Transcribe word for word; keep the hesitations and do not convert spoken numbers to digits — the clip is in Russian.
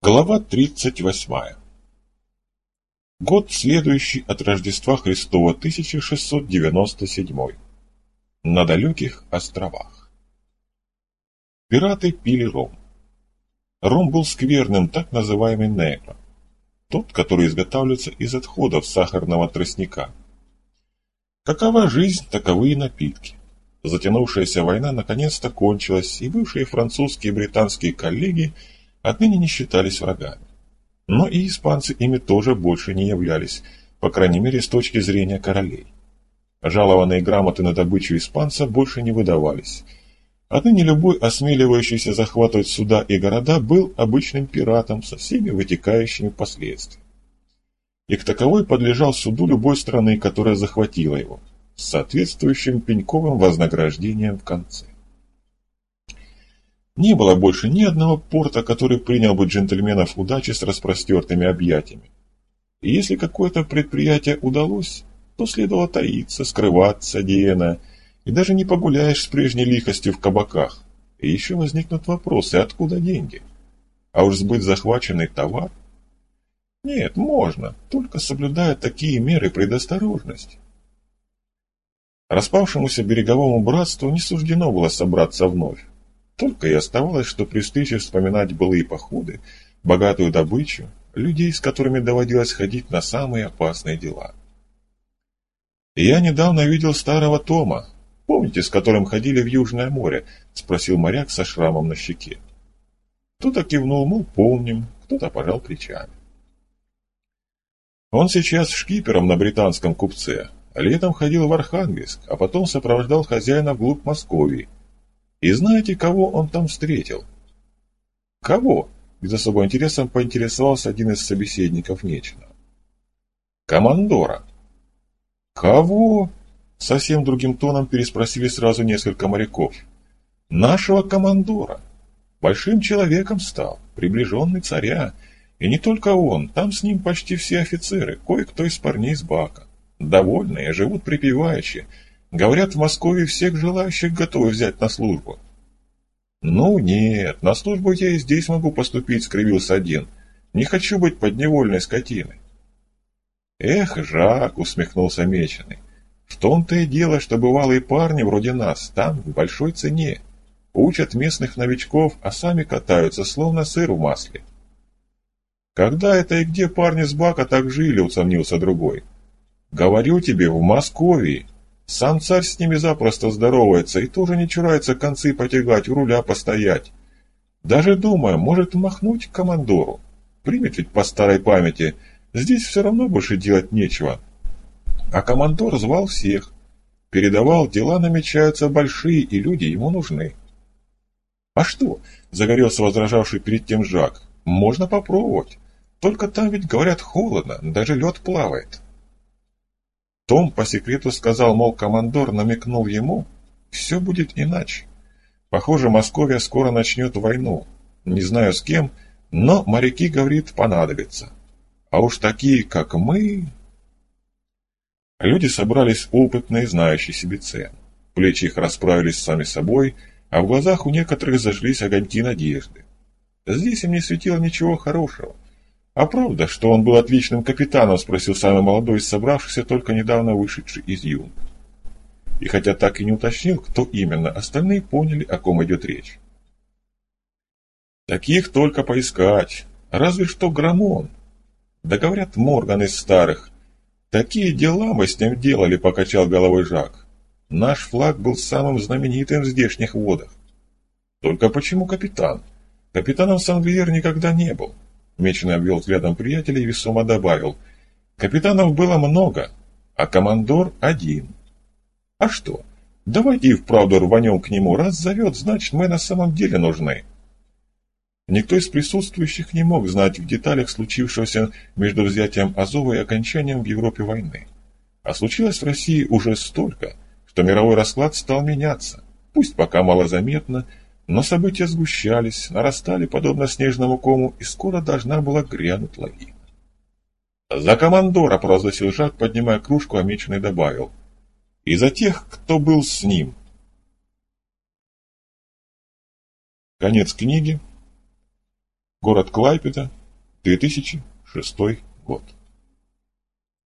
Глава тридцать восьмая. Год, следующий от Рождества Христова, тысяча шестьсот девяносто седьмой. На далеких островах. Пираты пили ром. Ром был скверным, так называемый негро. Тот, который изготавливается из отходов сахарного тростника. Какова жизнь, таковы и напитки. Затянувшаяся война наконец-то кончилась, и бывшие французские и британские коллеги отныне не считались врагами. Но и испанцы ими тоже больше не являлись, по крайней мере с точки зрения королей. Жалованные грамоты на добычу испанца больше не выдавались. Отныне любой осмеливающийся захватывать суда и города был обычным пиратом со всеми вытекающими последствиями. И к таковой подлежал суду любой страны, которая захватила его, с соответствующим пеньковым вознаграждением в конце. Не было больше ни одного порта, который принял бы джентльменов удачи с распростертыми объятиями. И если какое-то предприятие удалось, то следовало таиться, скрываться, Диена, и даже не погуляешь с прежней лихостью в кабаках. И еще возникнут вопросы, откуда деньги? А уж сбыть захваченный товар? Нет, можно, только соблюдая такие меры предосторожности. Распавшемуся береговому братству не суждено было собраться вновь. Только и оставалось, что при встрече вспоминать былые походы, богатую добычу, людей, с которыми доводилось ходить на самые опасные дела. И я недавно видел старого Тома, помните, с которым ходили в Южное море, спросил моряк со шрамом на щеке. Кто-то кивнул, мол, помним, кто-то пожал плечами. Он сейчас шкипером на британском купце, а летом ходил в Архангельск, а потом сопровождал хозяина вглубь Московии. И знаете, кого он там встретил? Кого? Без особого интереса поинтересовался один из собеседников Нечина. Командора. Кого? Совсем другим тоном переспросили сразу несколько моряков. Нашего командора. Большим человеком стал, приближенный царя. И не только он, там с ним почти все офицеры, кое-кто из парней с бака. Довольные, живут припеваючи. Говорят, в Москве всех желающих готовы взять на службу. Ну нет, на службу я и здесь могу поступить, скривился один. Не хочу быть подневольной скотиной. Эх, Жак, усмехнулся Меченый. В том-то и дело, что бывалые парни вроде нас там в большой цене. Учат местных новичков, а сами катаются, словно сыр в масле. Когда это и где парни с бака так жили, усомнился другой. Говорю тебе, в Москве. Сам царь с ними запросто здоровается и тоже не чурается концы потягать, у руля постоять. Даже думаю, может махнуть к командору. Примет ведь по старой памяти. Здесь все равно больше делать нечего. А командор звал всех. Передавал, дела намечаются большие, и люди ему нужны. А что? Загорелся возражавший перед тем Жак. Можно попробовать. Только там ведь, говорят, холодно, даже лед плавает. Том по секрету сказал, мол, командор намекнул ему, все будет иначе. Похоже, Московия скоро начнет войну. Не знаю с кем, но моряки, говорит, понадобятся. А уж такие, как мы... Люди собрались опытные, знающие себе цену. Плечи их расправились сами собой, а в глазах у некоторых зажглись огоньки надежды. Здесь им не светило ничего хорошего. «А правда, что он был отличным капитаном?» — спросил самый молодой из собравшихся, только недавно вышедший из юнг. И хотя так и не уточнил, кто именно, остальные поняли, о ком идет речь. «Таких только поискать. Разве что Грамон. Да говорят, Морган из старых. Такие дела мы с ним делали», — покачал головой Жак. «Наш флаг был самым знаменитым в здешних водах». «Только почему капитан? Капитаном Сен-Виер никогда не был». Меченый обвел взглядом приятелей и весомо добавил. Капитанов было много, а командор один. А что? Давайте и вправду рванем к нему. Раз зовет, значит, мы на самом деле нужны. Никто из присутствующих не мог знать в деталях случившегося между взятием Азова и окончанием в Европе войны. А случилось в России уже столько, что мировой расклад стал меняться. Пусть пока малозаметно, но события сгущались, нарастали подобно снежному кому, и скоро должна была грянуть лавина. «За командора!» — провозгласил Жак, поднимая кружку, а Меченый добавил. «И за тех, кто был с ним!» Конец книги. Город Клайпеда, две тысячи шестой год.